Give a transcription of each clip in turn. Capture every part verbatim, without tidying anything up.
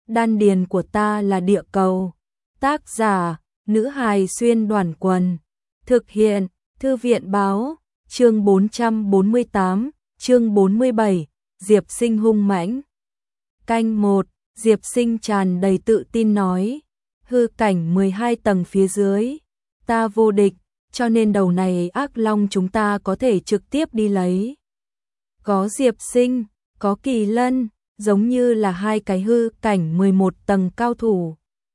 đan điền của ta là địa cầu. Tác giả, nữ hài xuyên đoàn quần. Thực hiện, thư viện báo, chương bốn trăm bốn mươi tám, chương bốn mươi bảy, Diệp Sinh hung mãnh. Canh một, Diệp Sinh tràn đầy tự tin nói, hư cảnh mười hai tầng phía dưới, ta vô địch, cho nên đầu này ác long chúng ta có thể trực tiếp đi lấy. Có Diệp Sinh, có Kỳ Lân, giống như là hai cái hư cảnh mười một tầng cao thủ.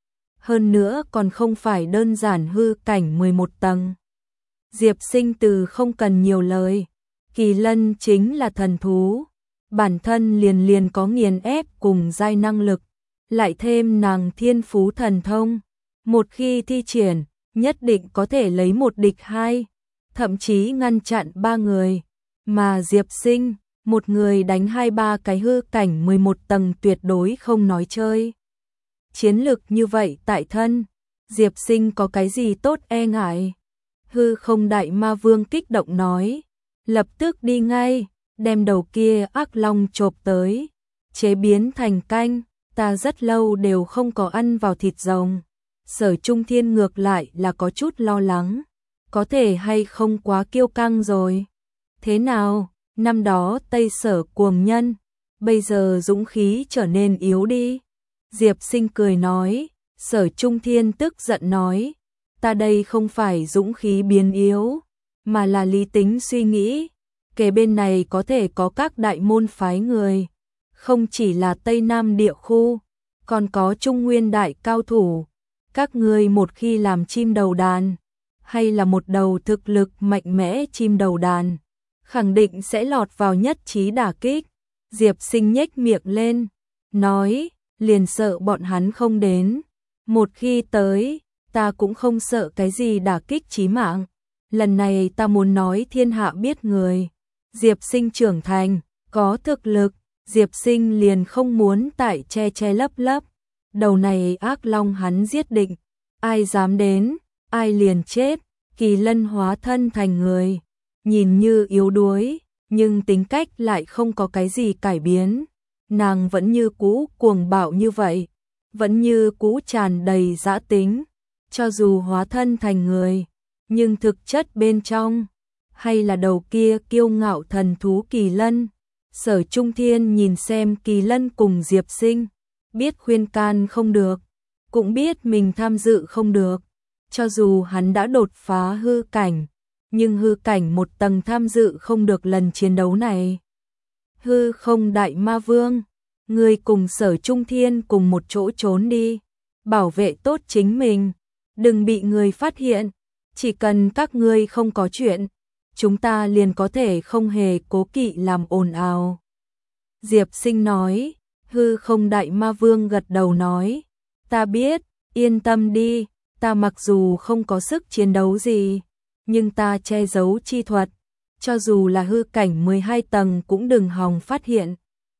Hơn nữa còn không phải đơn giản hư cảnh mười một tầng. Diệp Sinh từ không cần nhiều lời, Kỳ Lân chính là thần thú, bản thân liền liền có nghiền ép cùng giai năng lực, lại thêm nàng thiên phú thần thông, một khi thi triển, nhất định có thể lấy một địch hai, thậm chí ngăn chặn ba người, mà Diệp Sinh, một người đánh hai ba cái hư cảnh mười một tầng tuyệt đối không nói chơi. Chiến lực như vậy tại thân, Diệp Sinh có cái gì tốt e ngại? Hư không đại ma vương kích động nói, lập tức đi ngay, đem đầu kia ác long chộp tới, chế biến thành canh, ta rất lâu đều không có ăn vào thịt rồng. Sở Trung Thiên ngược lại là có chút lo lắng, có thể hay không quá kiêu căng rồi. Thế nào, năm đó Tây Sở cuồng nhân, bây giờ dũng khí trở nên yếu đi. Diệp Sinh cười nói, Sở Trung Thiên tức giận nói, ta đây không phải dũng khí biến yếu, mà là lý tính suy nghĩ, kể bên này có thể có các đại môn phái người, không chỉ là Tây Nam địa khu, còn có Trung Nguyên đại cao thủ, các ngươi một khi làm chim đầu đàn, hay là một đầu thực lực mạnh mẽ chim đầu đàn, khẳng định sẽ lọt vào nhất trí đả kích. Diệp Sinh nhếch miệng lên, nói, liền sợ bọn hắn không đến, một khi tới, ta cũng không sợ cái gì đả kích chí mạng, lần này ta muốn nói thiên hạ biết người. Diệp Sinh trưởng thành, có thực lực, Diệp Sinh liền không muốn tại che che lấp lấp, đầu này ác long hắn giết định, ai dám đến, ai liền chết. Kỳ Lân hóa thân thành người, nhìn như yếu đuối, nhưng tính cách lại không có cái gì cải biến, nàng vẫn như cũ cuồng bạo như vậy, vẫn như cũ tràn đầy dã tính, cho dù hóa thân thành người, nhưng thực chất bên trong, hay là đầu kia kiêu ngạo thần thú Kỳ Lân. Sở Trung Thiên nhìn xem Kỳ Lân cùng Diệp Sinh, biết khuyên can không được, cũng biết mình tham dự không được, cho dù hắn đã đột phá hư cảnh, nhưng hư cảnh một tầng tham dự không được lần chiến đấu này. Hư không đại ma vương, ngươi cùng Sở Trung Thiên cùng một chỗ trốn đi, bảo vệ tốt chính mình, đừng bị người phát hiện, chỉ cần các ngươi không có chuyện, chúng ta liền có thể không hề cố kỵ làm ồn ào. Diệp Sinh nói, hư không đại ma vương gật đầu nói, ta biết, yên tâm đi, ta mặc dù không có sức chiến đấu gì, nhưng ta che giấu chi thuật, cho dù là hư cảnh mười hai tầng cũng đừng hòng phát hiện.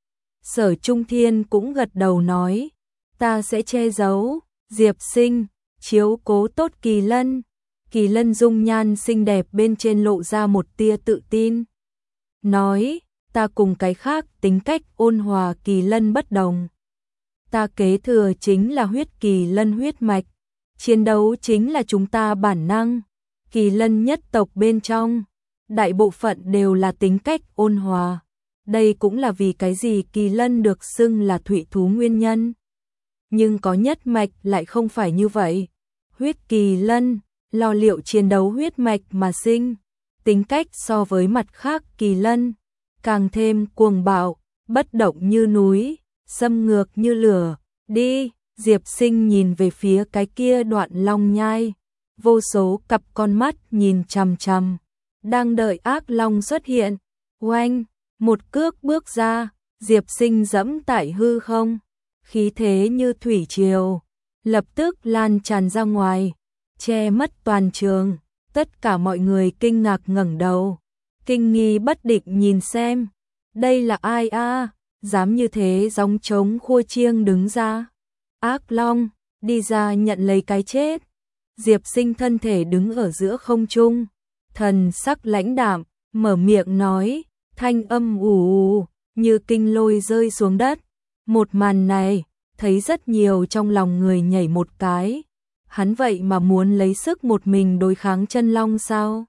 Sở Trung Thiên cũng gật đầu nói, ta sẽ che giấu. Diệp Sinh, chiếu cố tốt Kỳ Lân. Kỳ Lân dung nhan xinh đẹp bên trên lộ ra một tia tự tin. Nói, ta cùng cái khác tính cách ôn hòa Kỳ Lân bất đồng. Ta kế thừa chính là huyết Kỳ Lân huyết mạch. Chiến đấu chính là chúng ta bản năng. Kỳ Lân nhất tộc bên trong, đại bộ phận đều là tính cách ôn hòa. Đây cũng là vì cái gì Kỳ Lân được xưng là thủy thú nguyên nhân. Nhưng có nhất mạch lại không phải như vậy. Huyết Kỳ Lân, lo liệu chiến đấu huyết mạch mà sinh. Tính cách so với mặt khác Kỳ Lân, càng thêm cuồng bạo, bất động như núi, xâm ngược như lửa. Đi, Diệp Sinh nhìn về phía cái kia đoạn long nhai. Vô số cặp con mắt nhìn chằm chằm, đang đợi ác long xuất hiện. Oanh, một cước bước ra, Diệp Sinh dẫm tại hư không, khí thế như thủy triều, lập tức lan tràn ra ngoài, che mất toàn trường. Tất cả mọi người kinh ngạc ngẩng đầu, kinh nghi bất định nhìn xem, đây là ai a, dám như thế gióng trống khua chiêng đứng ra. Ác long, đi ra nhận lấy cái chết. Diệp Sinh thân thể đứng ở giữa không trung, thần sắc lãnh đạm, mở miệng nói, thanh âm ù ù, như kinh lôi rơi xuống đất. Một màn này, thật thấy rất nhiều trong lòng người nhảy một cái. Hắn vậy mà muốn lấy sức một mình đối kháng chân long sao?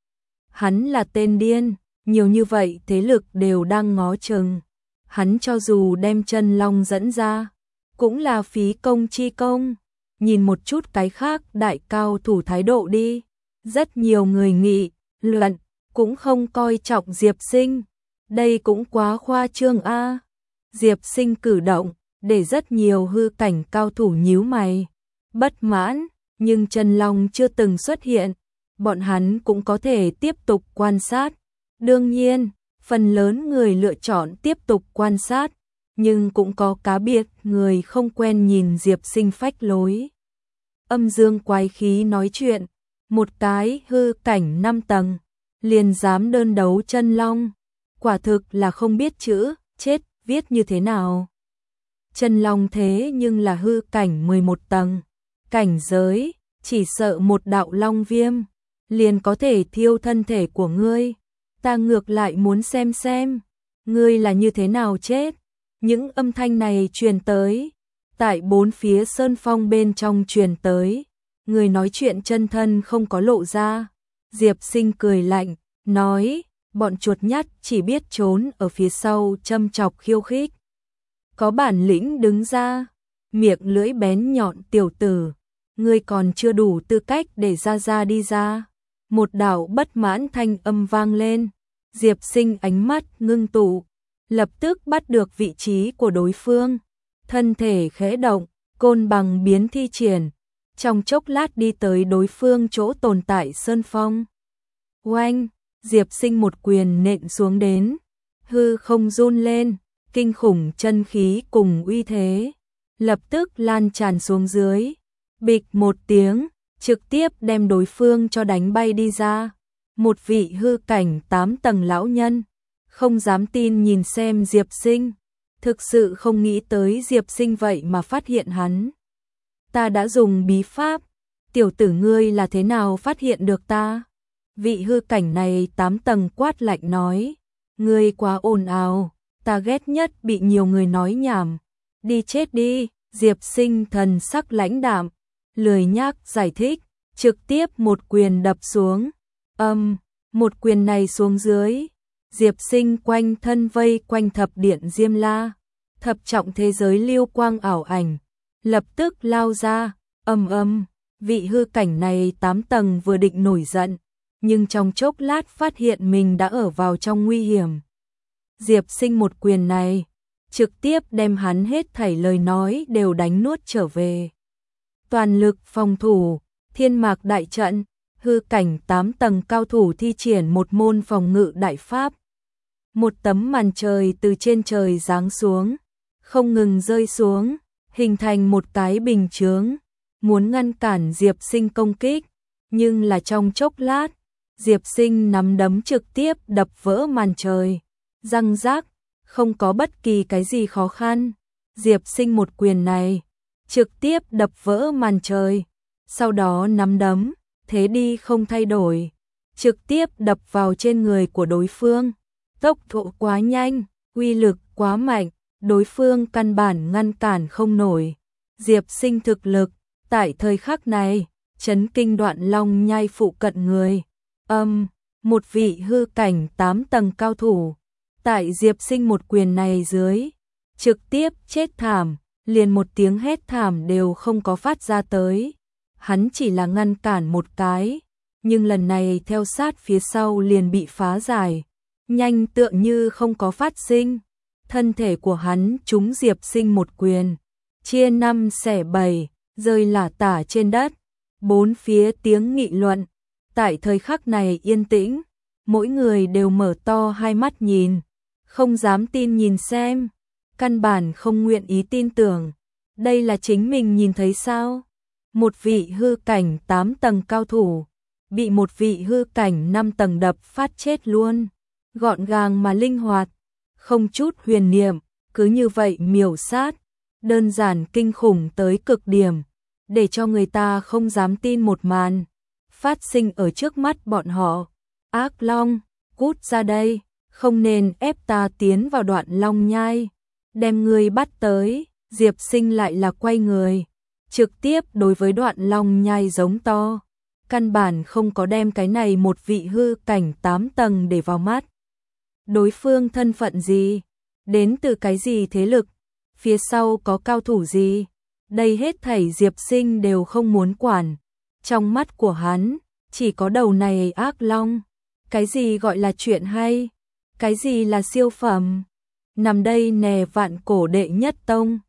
Hắn là tên điên, nhiều như vậy thế lực đều đang ngó chừng. Hắn cho dù đem chân long dẫn ra, cũng là phí công chi công. Nhìn một chút cái khác đại cao thủ thái độ đi. Rất nhiều người nghị luận, cũng không coi trọng Diệp Sinh. Đây cũng quá khoa trương a. Diệp Sinh cử động, để rất nhiều hư cảnh cao thủ nhíu mày. Bất mãn, nhưng chân long chưa từng xuất hiện. Bọn hắn cũng có thể tiếp tục quan sát. Đương nhiên, phần lớn người lựa chọn tiếp tục quan sát, nhưng cũng có cá biệt người không quen nhìn Diệp Sinh phách lối. Âm dương quái khí nói chuyện, một cái hư cảnh năm tầng, liền dám đơn đấu chân long. Quả thực là không biết chữ, chết, viết như thế nào. Chân long thế nhưng là hư cảnh mười một tầng, cảnh giới, chỉ sợ một đạo long viêm, liền có thể thiêu thân thể của ngươi. Ta ngược lại muốn xem xem, ngươi là như thế nào chết. Những âm thanh này truyền tới, tại bốn phía sơn phong bên trong truyền tới, người nói chuyện chân thân không có lộ ra. Diệp Sinh cười lạnh, nói, bọn chuột nhắt chỉ biết trốn ở phía sau châm chọc khiêu khích. Có bản lĩnh đứng ra, miệng lưỡi bén nhọn tiểu tử, ngươi còn chưa đủ tư cách để ra ra đi ra. Một đạo bất mãn thanh âm vang lên, Diệp Sinh ánh mắt ngưng tụ, lập tức bắt được vị trí của đối phương. Thân thể khẽ động, côn bằng biến thi triển, trong chốc lát đi tới đối phương chỗ tồn tại sơn phong. Oanh, Diệp Sinh một quyền nện xuống đến, hư không run lên, kinh khủng chân khí cùng uy thế, lập tức lan tràn xuống dưới. Bịch một tiếng, trực tiếp đem đối phương cho đánh bay đi ra. Một vị hư cảnh tám tầng lão nhân, không dám tin nhìn xem Diệp Sinh, thực sự không nghĩ tới Diệp Sinh vậy mà phát hiện hắn. Ta đã dùng bí pháp, tiểu tử ngươi là thế nào phát hiện được ta? Vị hư cảnh này tám tầng quát lạnh nói, ngươi quá ồn ào, ta ghét nhất bị nhiều người nói nhảm. Đi chết đi. Diệp Sinh thần sắc lãnh đạm, lười nhác giải thích, trực tiếp một quyền đập xuống. Âm, một quyền này xuống dưới, Diệp Sinh quanh thân vây quanh thập điện Diêm La, thập trọng thế giới lưu quang ảo ảnh, lập tức lao ra. Âm âm, vị hư cảnh này tám tầng vừa định nổi giận, nhưng trong chốc lát phát hiện mình đã ở vào trong nguy hiểm. Diệp Sinh một quyền này, trực tiếp đem hắn hết thảy lời nói đều đánh nuốt trở về. Toàn lực phòng thủ, thiên mạc đại trận, hư cảnh tám tầng cao thủ thi triển một môn phòng ngự đại pháp. Một tấm màn trời từ trên trời giáng xuống, không ngừng rơi xuống, hình thành một cái bình chướng, muốn ngăn cản Diệp Sinh công kích, nhưng là trong chốc lát, Diệp Sinh nắm đấm trực tiếp đập vỡ màn trời, răng rác, không có bất kỳ cái gì khó khăn. Diệp Sinh một quyền này, trực tiếp đập vỡ màn trời, sau đó nắm đấm, thế đi không thay đổi, trực tiếp đập vào trên người của đối phương. Tốc độ quá nhanh, uy lực quá mạnh, đối phương căn bản ngăn cản không nổi. Diệp Sinh thực lực, tại thời khắc này, chấn kinh Đoạn Long Nhai phụ cận người. Âm, một vị hư cảnh tám tầng cao thủ, tại Diệp Sinh một quyền này dưới, trực tiếp chết thảm, liền một tiếng hét thảm đều không có phát ra tới. Hắn chỉ là ngăn cản một cái, nhưng lần này theo sát phía sau liền bị phá giải, nhanh tựa như không có phát sinh. Thân thể của hắn trúng Diệp Sinh một quyền, chia năm xẻ bảy, rơi lả tả trên đất. Bốn phía tiếng nghị luận, tại thời khắc này yên tĩnh, mỗi người đều mở to hai mắt nhìn, không dám tin nhìn xem, căn bản không nguyện ý tin tưởng. Đây là chính mình nhìn thấy sao? Một vị hư cảnh tám tầng cao thủ, bị một vị hư cảnh năm tầng đập phát chết luôn, gọn gàng mà linh hoạt, không chút huyền niệm, cứ như vậy miểu sát, đơn giản kinh khủng tới cực điểm, để cho người ta không dám tin một màn phát sinh ở trước mắt bọn họ. Ác Long, cút ra đây, không nên ép ta tiến vào Đoạn Long Nhai, đem ngươi bắt tới. Diệp Sinh lại là quay người, trực tiếp đối với Đoạn Long Nhai giống to, căn bản không có đem cái này một vị hư cảnh tám tầng để vào mắt. Đối phương thân phận gì? Đến từ cái gì thế lực? Phía sau có cao thủ gì? Đây hết thảy Diệp Sinh đều không muốn quản. Trong mắt của hắn, chỉ có đầu này ác long. Cái gì gọi là chuyện hay? Cái gì là siêu phẩm? Nằm đây nè vạn cổ đệ nhất tông.